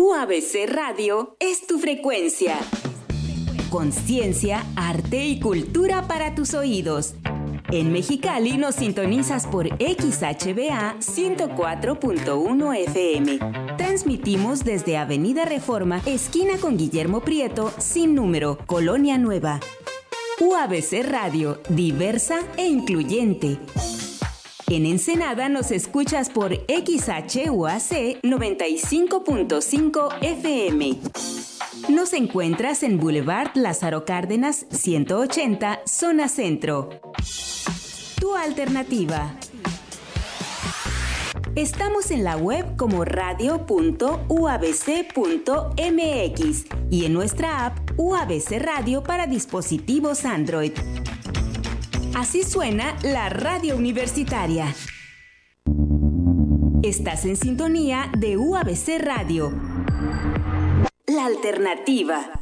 UABC Radio es tu frecuencia. Conciencia, arte y cultura para tus oídos. En Mexicali nos sintonizas por XHBA 104.1 FM. Transmitimos desde Avenida Reforma, esquina con Guillermo Prieto, sin número, Colonia Nueva. UABC Radio, diversa e incluyente. En Ensenada nos escuchas por XHUAC 95.5 FM. Nos encuentras en Boulevard Lázaro Cárdenas 180, zona centro. Tu alternativa. Estamos en la web como radio.uabc.mx y en nuestra app UABC Radio para dispositivos Android. Así suena la radio universitaria. Estás en sintonía de UABC Radio. La alternativa.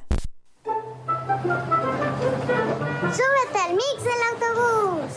¡Súbete al mix del autobús!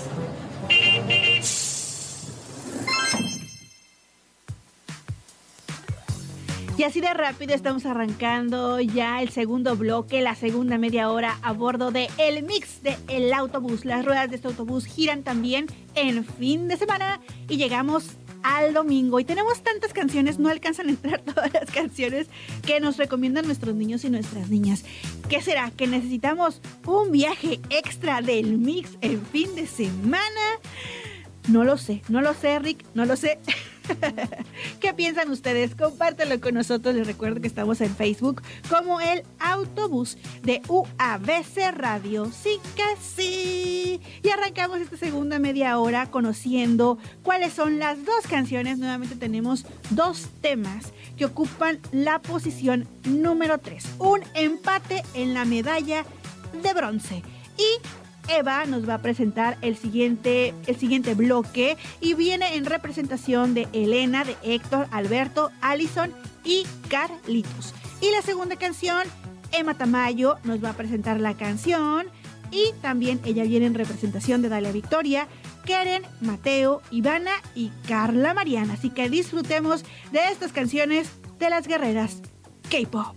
Y así de rápido estamos arrancando ya el segundo bloque, la segunda media hora a bordo de el mix de el autobús. Las ruedas de este autobús giran también en fin de semana y llegamos al domingo. Y tenemos tantas canciones, no alcanzan a entrar todas las canciones que nos recomiendan nuestros niños y nuestras niñas. ¿Qué será? ¿Que necesitamos un viaje extra del mix en fin de semana? No lo sé, Rick, no lo sé. ¿Qué piensan ustedes? Compártelo con nosotros. Les recuerdo que estamos en Facebook como el autobús de UABC Radio. Sí que sí. Y arrancamos esta segunda media hora conociendo cuáles son las dos canciones. Nuevamente tenemos dos temas que ocupan la posición número 3. Un empate en la medalla de bronce. Y Eva nos va a presentar el siguiente bloque y viene en representación de Elena, de Héctor, Alberto, Alison y Carlitos. Y la segunda canción, Emma Tamayo nos va a presentar la canción y también ella viene en representación de Dalia Victoria, Keren, Mateo, Ivana y Carla Mariana. Así que disfrutemos de estas canciones de las guerreras K-pop.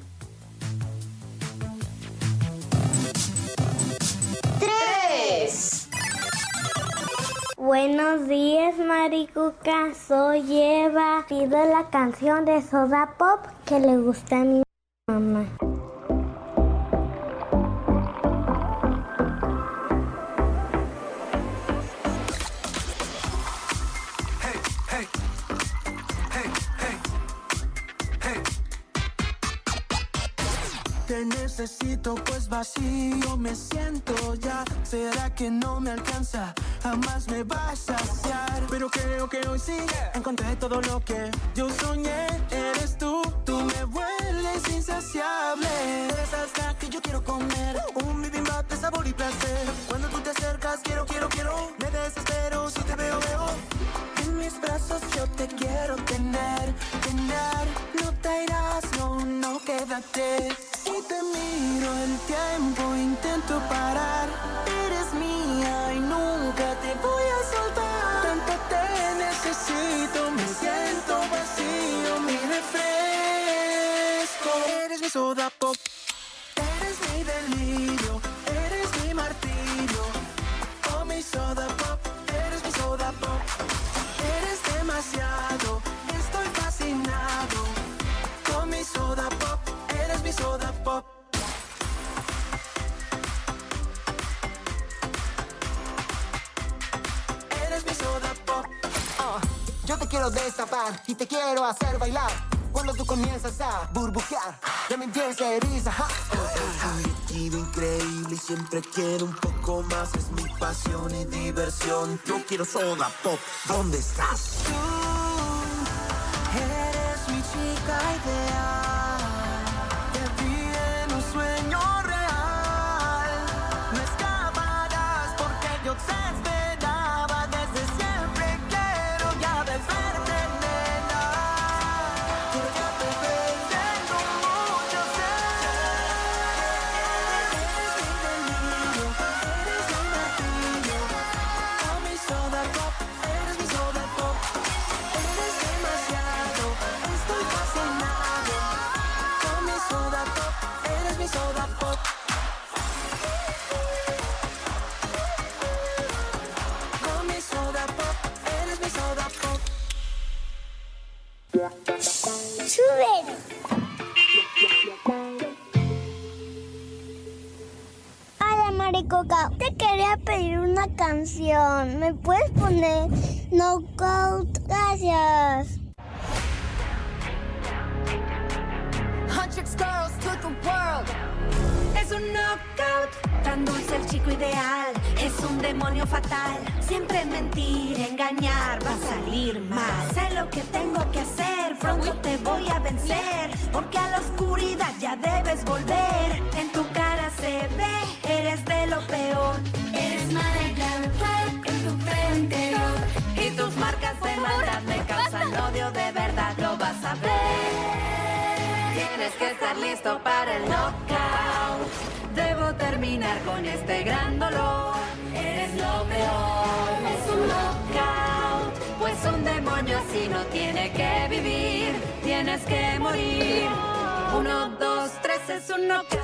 Buenos días, Maricuca, soy Eva. Pido la canción de Soda Pop que le gusta a mi mamá. Te necesito pues vacío me siento ya. ¿Será que no me alcanza? Jamás me va a saciar. Pero creo que hoy sí encontré todo lo que yo soñé. Eres tú me vuelves insaciable. Eres hasta que yo quiero comer. Un bibimbap de sabor y placer. Cuando tú te acercas quiero. Me desespero si te veo. En mis brazos yo te quiero tener. No te irás, no, quédate. Y te miro el tiempo, intento parar. Eres mía y nunca te voy a soltar. Tanto te necesito, me siento vacío, mi refresco. Eres mi Soda Pop, eres mi delirio, eres mi martirio. Oh, mi Soda Pop, eres mi Soda Pop. Eres demasiado, estoy fascinado. Con mi Soda Pop, eres mi Soda Pop. Eres mi Soda Pop. Yo te quiero destapar y te quiero hacer bailar. Cuando tú comienzas a burbujear, ya me entiendes que eriza. Un líquido increíble y siempre quiero un poco más. Es mi pasión y diversión. Yo quiero Soda Pop. ¿Dónde estás? Tú eres mi chica ideal. Te vi en un sueño real. No escaparás porque yo te esperaba. Desde siempre quiero ya besarte, nena. Quiero ya te ver, tengo mucho sed. Eres mi delirio, eres mi martirio. Oh, mi Soda Pop, eres mi Soda Pop. Eres demasiado, estoy fascinado. Sube. Hola, Maricoca. Te quería pedir una canción. ¿Me puedes poner Knockout? Gracias. 100 girls to the world. Es un knockout, tan dulce el chico ideal. Es un demonio fatal, siempre mentir, engañar, va a salir mal. Sé lo que tengo que hacer, pronto te voy a vencer. Porque a la oscuridad ya debes volver. En tu cara se ve, eres de lo peor. Eres maldad en tu frente. Y tus marcas de maldad me causan odio, de verdad lo vas a ver. Tienes que estar listo para el knockout. Debo terminar con este gran dolor. Eres lo peor. Es un knockout. Pues un demonio así no tiene que vivir. Tienes que morir. 1, 2, 3 es un knockout.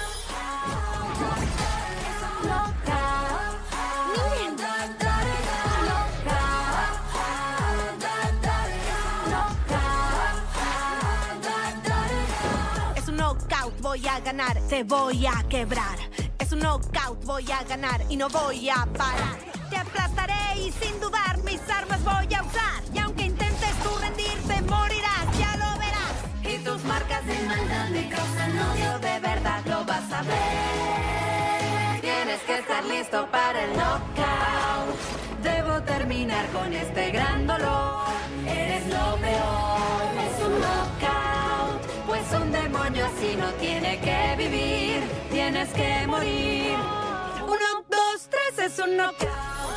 Voy a ganar, te voy a quebrar. Es un knockout, voy a ganar y no voy a parar. Te aplastaré y sin dudar mis armas voy a usar. Y aunque intentes tú rendirte, morirás, ya lo verás. Y tus marcas de maldad me causan odio, de verdad lo vas a ver. Tienes que estar listo para el knockout. Debo terminar con este gran dolor. Eres lo peor, es un knockout. Pues un demonio así no tiene que vivir. Tienes que morir. 1, 2, 3 es un knockout.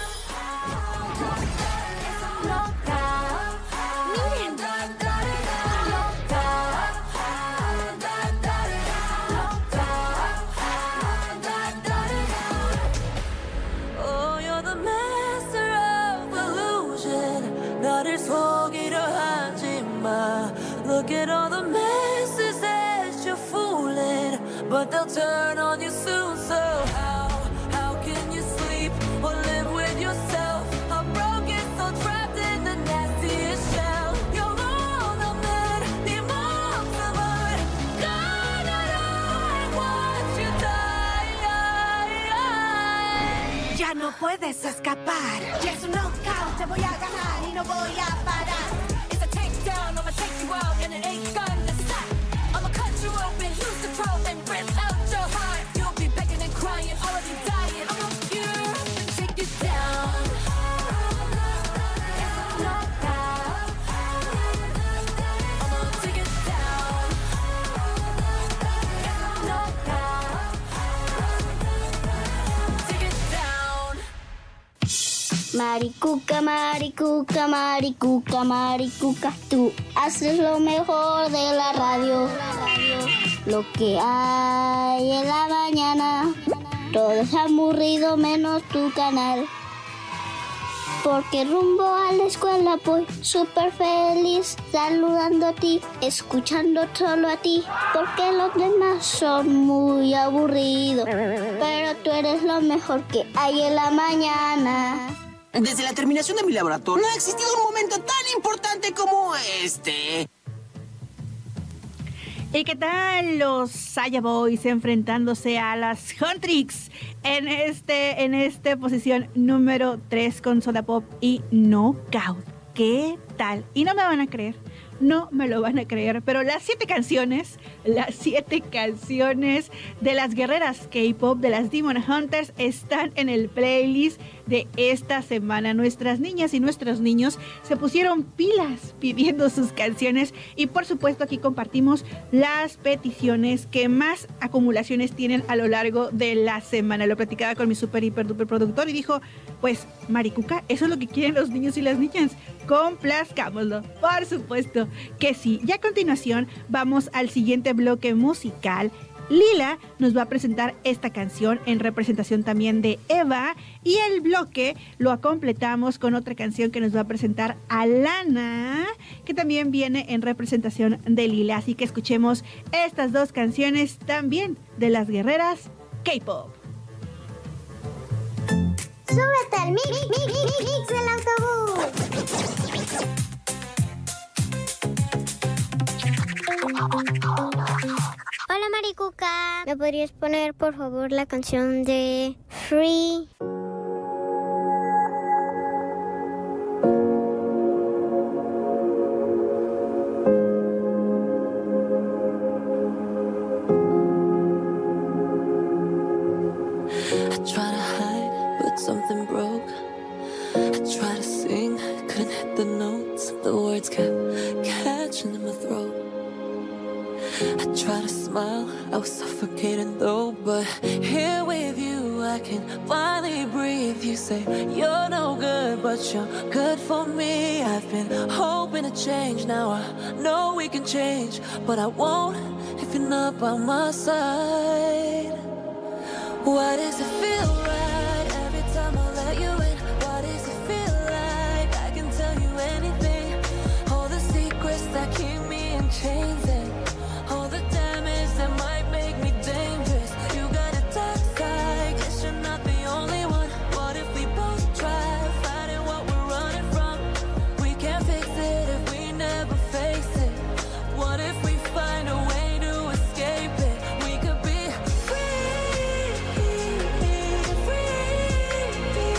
Oh, you're the master of illusion. 나를 속이려 하지 마. Look at all the messes that you're fooling, but they'll turn on you soon. So how can you sleep or live with yourself? I'm broken, so trapped in the nastiest shell. You're all the man, 네 목숨을 가나라 and watch you die. Ya no puedes escapar. Ya es un knockout, te voy a ganar y no voy a parar. I'ma take you out and it ain't gonna stop. I'ma cut you open, lose control and rip out your heart. You'll be begging and crying, already dying. I'ma cure and take you down. I'ma take it down. Take it down. Maricuca, Maricuca, Maricuca, Maricuca, tú haces lo mejor de la radio. Lo que hay en la mañana, todo es aburrido menos tu canal. Porque rumbo a la escuela voy súper feliz, saludando a ti, escuchando solo a ti. Porque los demás son muy aburridos, pero tú eres lo mejor que hay en la mañana. Desde la terminación de mi laboratorio no ha existido un momento tan importante como este. ¿Y qué tal los Saya Boys enfrentándose a las Huntrix en esta posición número 3 con Soda Pop y Knockout? ¿Qué tal? Y no me van a creer, no me lo van a creer, pero las 7 canciones de las guerreras K-pop, de las Demon Hunters, están en el playlist de esta semana. Nuestras niñas y nuestros niños se pusieron pilas pidiendo sus canciones y por supuesto aquí compartimos las peticiones que más acumulaciones tienen a lo largo de la semana. Lo platicaba con mi super hiper duper productor y dijo, pues Maricuca, eso es lo que quieren los niños y las niñas, complazcámoslo. Por supuesto que sí. Y a continuación vamos al siguiente bloque musical. Lila nos va a presentar esta canción en representación también de Eva y el bloque lo completamos con otra canción que nos va a presentar Alana, que también viene en representación de Lila. Así que escuchemos estas dos canciones también de las guerreras K-pop. ¡Súbete al mix del autobús! Hola Maricuca, ¿me podrías poner por favor la canción de Free? I try to hide, but something broke. I try to sing, couldn't hit the notes. The words kept catching in my throat. I try to smile, I was suffocating though. But here with you, I can finally breathe. You say you're no good, but you're good for me. I've been hoping to change, now I know we can change. But I won't if you're not by my side. Why does it feel right every time I let you in? Why does it feel like I can tell you anything? All the secrets that keep me in chains and all the damage that might make me dangerous. You got a dark side, guess you're not the only one. What if we both try fighting what we're running from? We can't fix it if we never face it. What if we find a way to escape it? We could be free, free.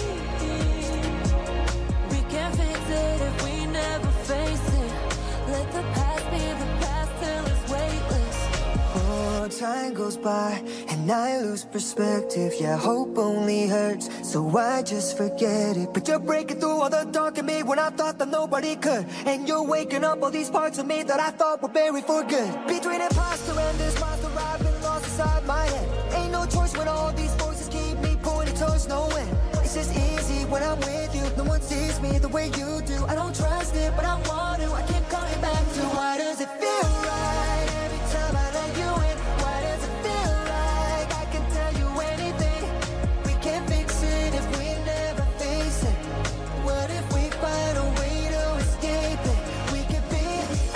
We can't fix it if we never face it. Let the past be the past till it's weightless. Oh, time goes by and I lose perspective. Yeah, hope only hurts, so I just forget it. But you're breaking through all the dark in me when I thought that nobody could. And you're waking up all these parts of me that I thought were buried for good. Between imposter and this monster, I've been lost inside my head. Ain't no choice when all these voices keep me pointing towards no end. It's just easy when I'm with you. No one sees me the way you do. I don't trust it, but I want to. I keep coming back to why does it feel right every time I let you in? Why does it feel like I can tell you anything? We can't fix it if we never face it. What if we find a way to escape it? We could be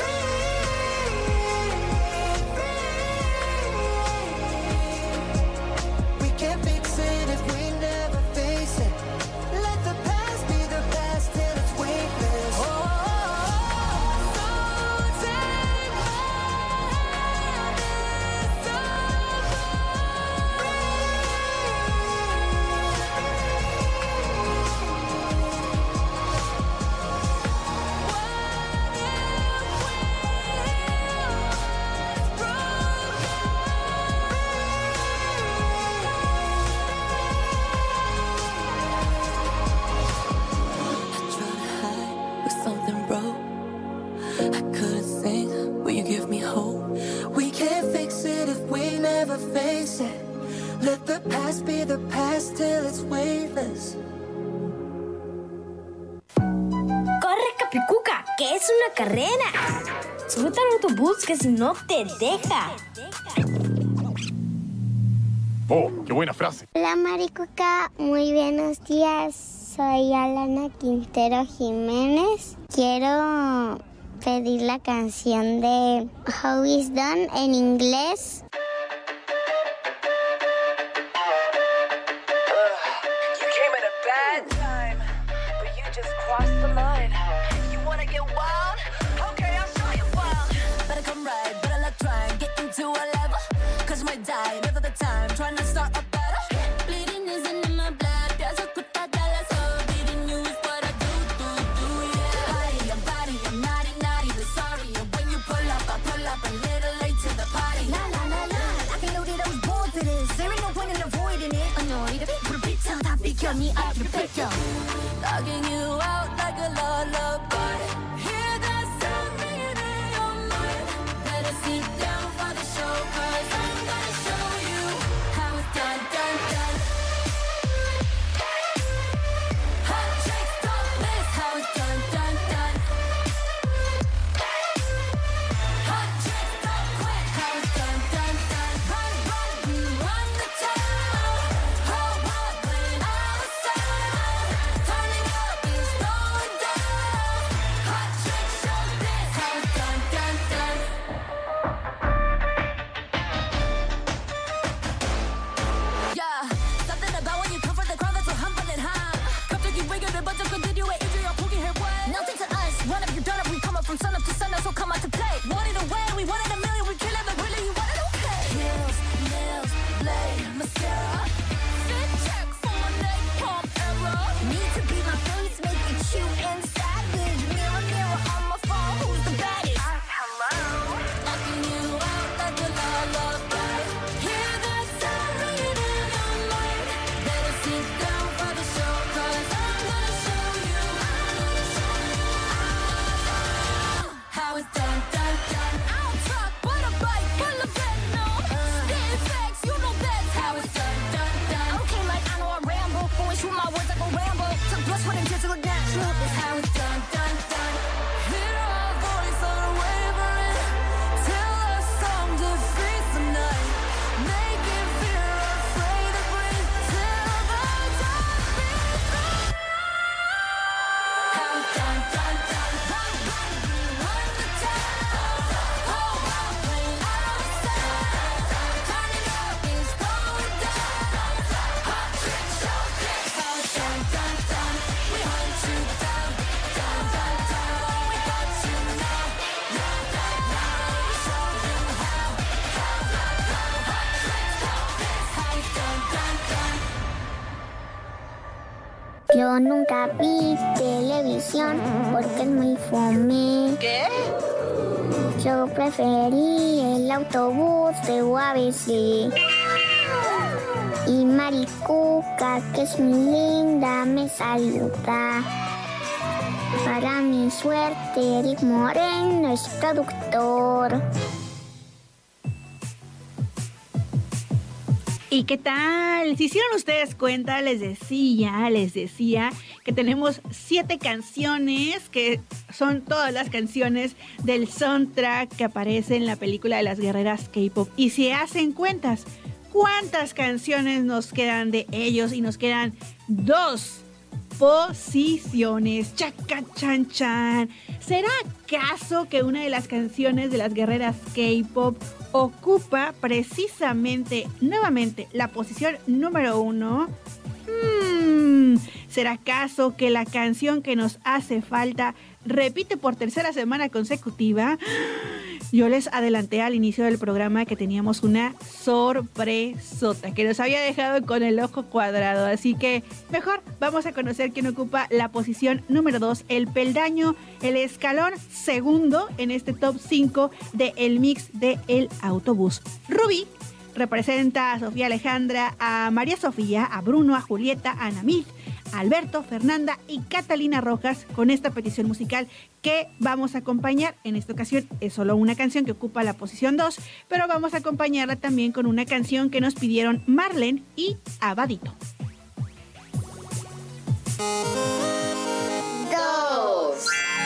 free, free. We can't fix it if we never face it. Let the past be the past till it's weightless. Oh, so take my hand, it's I try to hide, but something broke. I couldn't sing, but you give me hope. we can't fix it if we never face it. Let the past be the past till it's weightless. ¡Corre, Capicuca! ¿Qué es una carrera? Súbete al autobús que si no te deja. Oh, qué buena frase. Hola Maricuca, muy buenos días. Soy Alana Quintero Jiménez. Quiero pedir la canción de How Is Done en inglés. You came at a bad time, but you just crossed the line. You wanna get wild? Okay, I'll show you wild. Better come right, better not try. Get into a level, cause you might die. Never the time, trying to start a battle. Bleeding isn't in my blood. There's a cutadala, so bleeding you is what I do, yeah. Body, I'm naughty, but sorry. And when you pull up, I pull up a little late to the party. La, I can know that I was born for this. There ain't no point in avoiding it. Annoyed, put a beat till that beat me up your picture. Knocking you out like a lullaby. Hear that sound ringing in your mind. Better sit down for the show, cause I'm gonna show you how it's done. Hot chicks don't miss how it's done. Hot chicks don't quit how it's done. Run the town. Oh, what when I was down. Turning up is going down. Yo nunca vi televisión porque es muy fome. ¿Qué? Yo preferí el autobús de UABC. Y Maricuca, que es muy linda, me saluda. Para mi suerte, Eric Moreno es productor. ¿Y qué tal? Si hicieron ustedes cuenta, les decía que tenemos 7 canciones que son todas las canciones del soundtrack que aparece en la película de las guerreras K-pop. Y si hacen cuentas, ¿cuántas canciones nos quedan de ellos? Y nos quedan 2 posiciones. Chaca chan chan. ¿Será acaso que una de las canciones de las guerreras K-pop ocupa precisamente nuevamente la posición número 1? ¿Será acaso que la canción que nos hace falta repite por tercera semana consecutiva? Yo les adelanté al inicio del programa que teníamos una sorpresota que nos había dejado con el ojo cuadrado, así que mejor vamos a conocer quién ocupa la posición número 2, el peldaño, el escalón segundo en este top 5 de El Mix de El Autobús. Ruby representa a Sofía Alejandra, a María Sofía, a Bruno, a Julieta, a Namid, a Alberto, Fernanda y Catalina Rojas con esta petición musical que vamos a acompañar. En esta ocasión es solo una canción que ocupa la posición 2, pero vamos a acompañarla también con una canción que nos pidieron Marlene y Abadito. 2.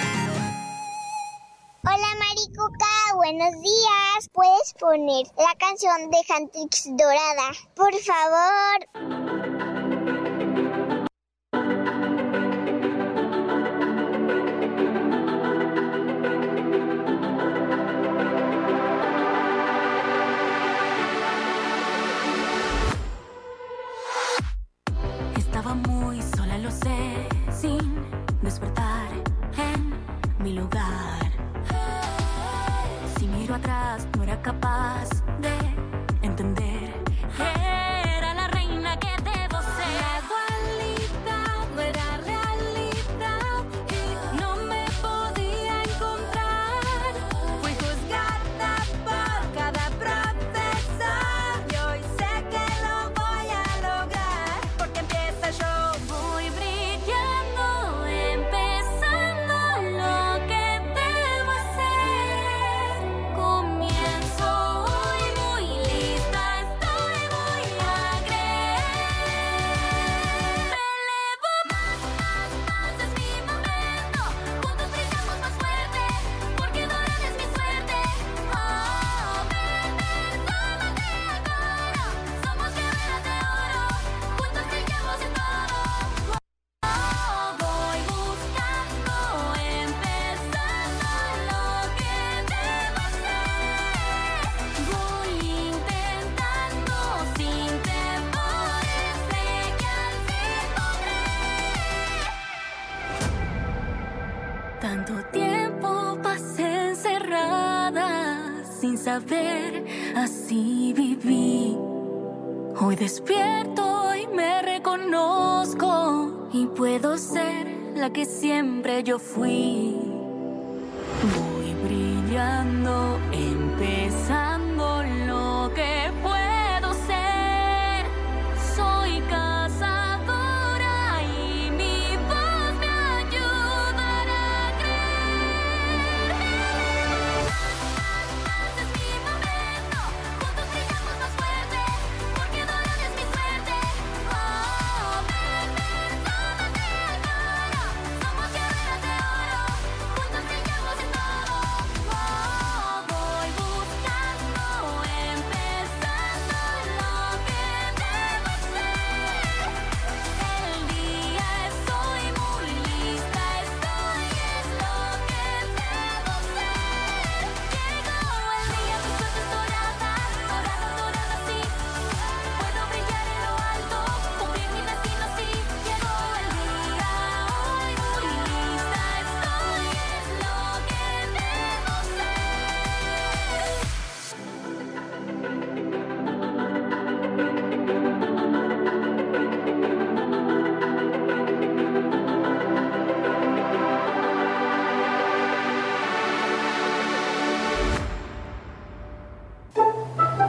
Hola Maricuca, buenos días. ¿Puedes poner la canción de Huntrix Dorada, por favor? Estaba muy sola, lo sé, sin despertar en mi lugar. Si miro atrás, no era capaz de entender que era la reina que debo ser. La dualidad no era realidad y no me podía encontrar. Fui juzgada por cada proceso y hoy sé que lo voy a lograr. Porque empieza el show, voy brillando, empezando lo que debo hacer. Comienzo hoy muy lista, estoy, voy a creer. Me elevo más, es mi momento. Juntos brillamos más fuerte, porque dorada es mi suerte. Oh, ven, tómate a coro. Somos guerreras de oro, juntos brillamos en todo. Oh, voy buscando, empezando lo que debo hacer. Voy intentando sin temores, sé que al fin podré. Tanto tiempo pasé encerrada sin saber, así viví. Hoy despierto y me reconozco y puedo ser la que siempre yo fui. Voy brillando, empezando lo que puedo ser. Soy cazadora y mi voz me ayudará a creer. Es mi momento, juntos brillamos más fuerte, porque dorada es mi suerte. Oh, ven, tómate a coro. Somos guerreras de oro,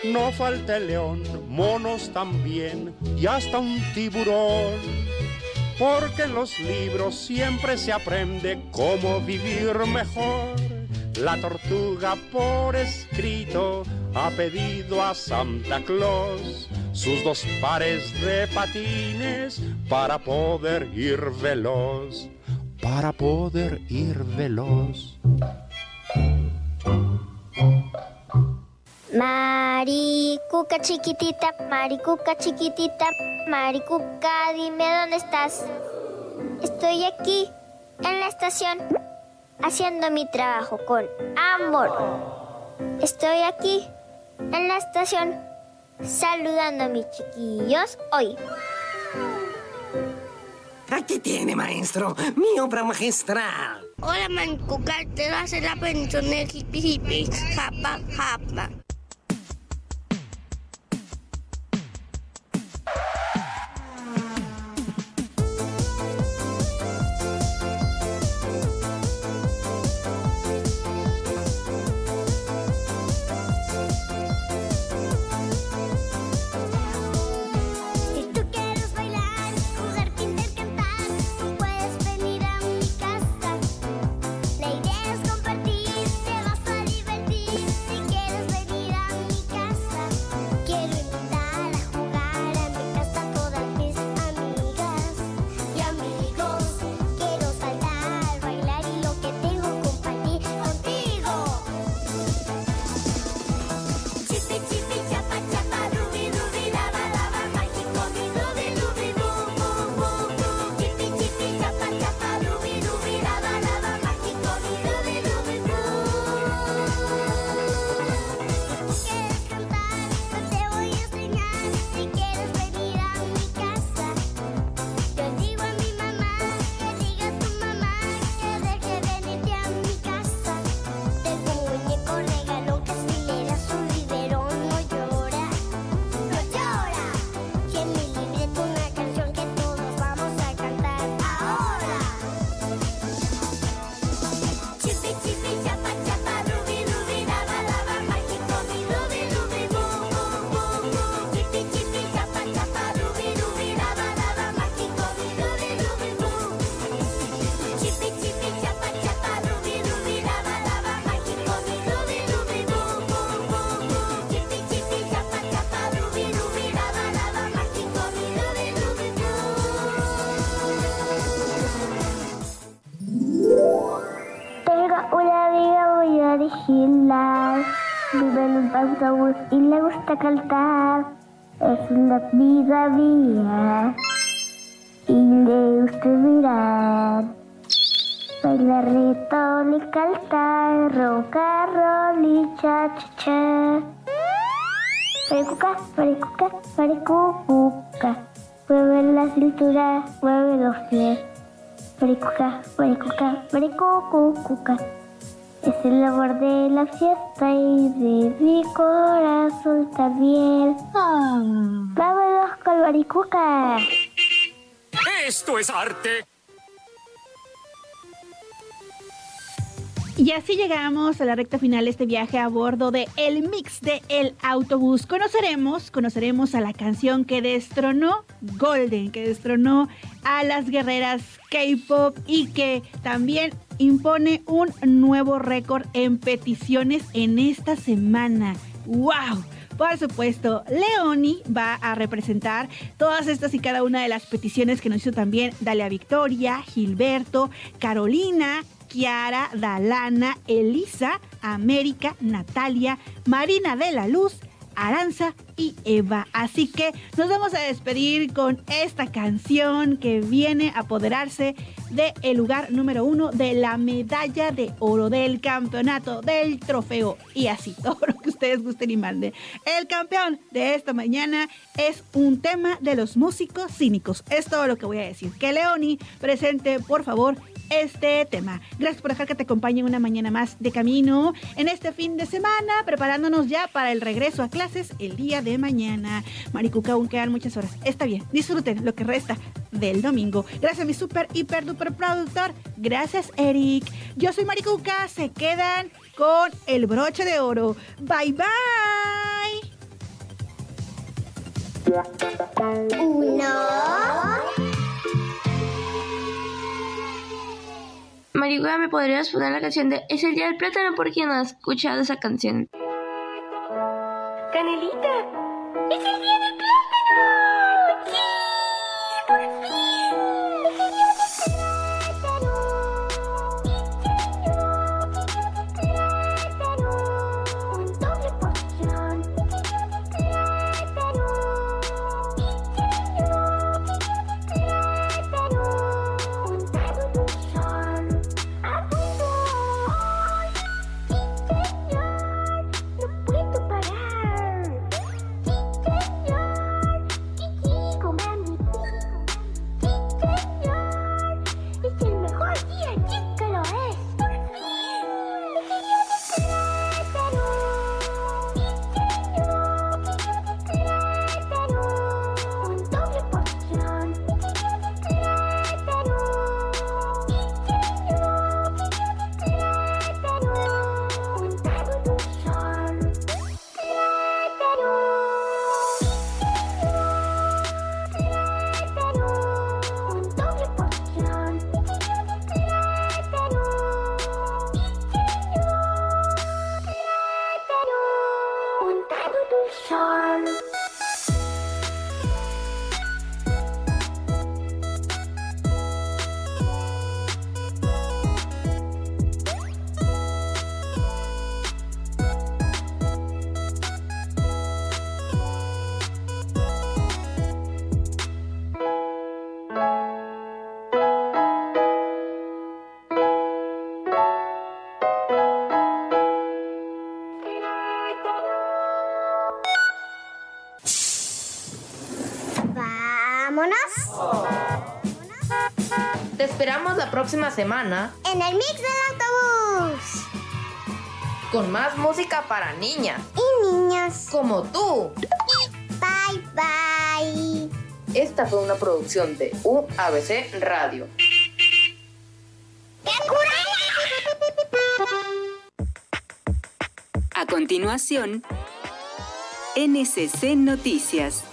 No falta el león, monos también y hasta un tiburón. Porque en los libros siempre se aprende cómo vivir mejor. La tortuga por escrito ha pedido a Santa Claus sus 2 pares de patines para poder ir veloz. Para poder ir veloz. Maricuca chiquitita, maricuca chiquitita, maricuca, dime dónde estás. Estoy aquí, en la estación, haciendo mi trabajo con amor. Estoy aquí, en la estación, saludando a mis chiquillos hoy. Aquí tiene, maestro, mi obra magistral. Hola, maricuca, te vas a hacer la pensión de hippie hippie, japa japa. Vive en un autobús y le gusta cantar. Es una amiga mía y le gusta mirar. Bailar reggaetón y cantar, rock and roll y cha cha cha. Maricuca, maricuca, maricuca. Mueve la cintura, mueve los pies. Maricuca, maricuca, maricuca. Es el amor de la fiesta y de mi corazón también. ¡Vámonos con maricuca! ¡Esto es arte! Y así llegamos a la recta final de este viaje a bordo de El Mix de El Autobús. Conoceremos a la canción que destronó Golden, que destronó a las guerreras K-pop y que también impone un nuevo récord en peticiones en esta semana. ¡Wow! Por supuesto, Leoni va a representar todas estas y cada una de las peticiones que nos hizo también Dalia Victoria, Gilberto, Carolina, Kiara, Dalana, Elisa, América, Natalia, Marina de la Luz, Aranza y Eva. Así que nos vamos a despedir con esta canción que viene a apoderarse del lugar número 1 de la medalla de oro, del campeonato, del trofeo y así, todo lo que ustedes gusten y manden. El campeón de esta mañana es un tema de los músicos cínicos. Es todo lo que voy a decir. Que Leoni presente, por favor, este tema. Gracias por dejar que te acompañe una mañana más de camino en este fin de semana, preparándonos ya para el regreso a clases el día de mañana. Maricuca, aún quedan muchas horas. Está bien, disfruten lo que resta del domingo. Gracias a mi super, hiper, duper productor. Gracias, Eric. Yo soy Maricuca. Se quedan con el broche de oro. Bye, bye. Marihuana, ¿me podrías poner la canción de Es el día del plátano? Porque no he escuchado esa canción. Canelita, es el día del plátano. ¡Sí! ¡Por fin! Es el día del plátano. Doble porción. Te esperamos la próxima semana en el Mix del Autobús. Con más música para niñas y niños como tú. Bye, bye. Esta fue una producción de UABC Radio. A continuación, NSC Noticias.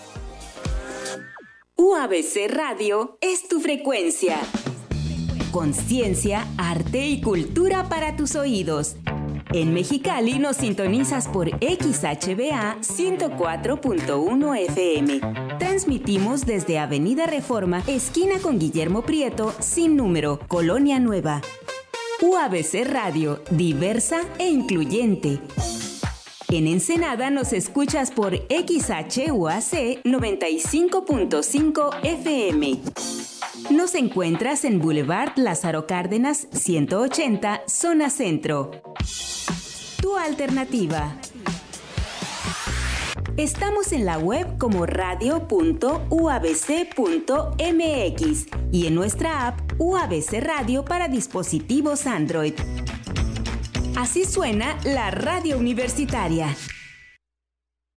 UABC Radio es tu frecuencia. Conciencia, arte y cultura para tus oídos. En Mexicali nos sintonizas por XHBA 104.1 FM. Transmitimos desde Avenida Reforma, esquina con Guillermo Prieto, sin número, Colonia Nueva. UABC Radio, diversa e incluyente. En Ensenada nos escuchas por XHUAC 95.5 FM. Nos encuentras en Boulevard Lázaro Cárdenas 180, Zona Centro. Tu alternativa. Estamos en la web como radio.uabc.mx y en nuestra app UABC Radio para dispositivos Android. Así suena la radio universitaria.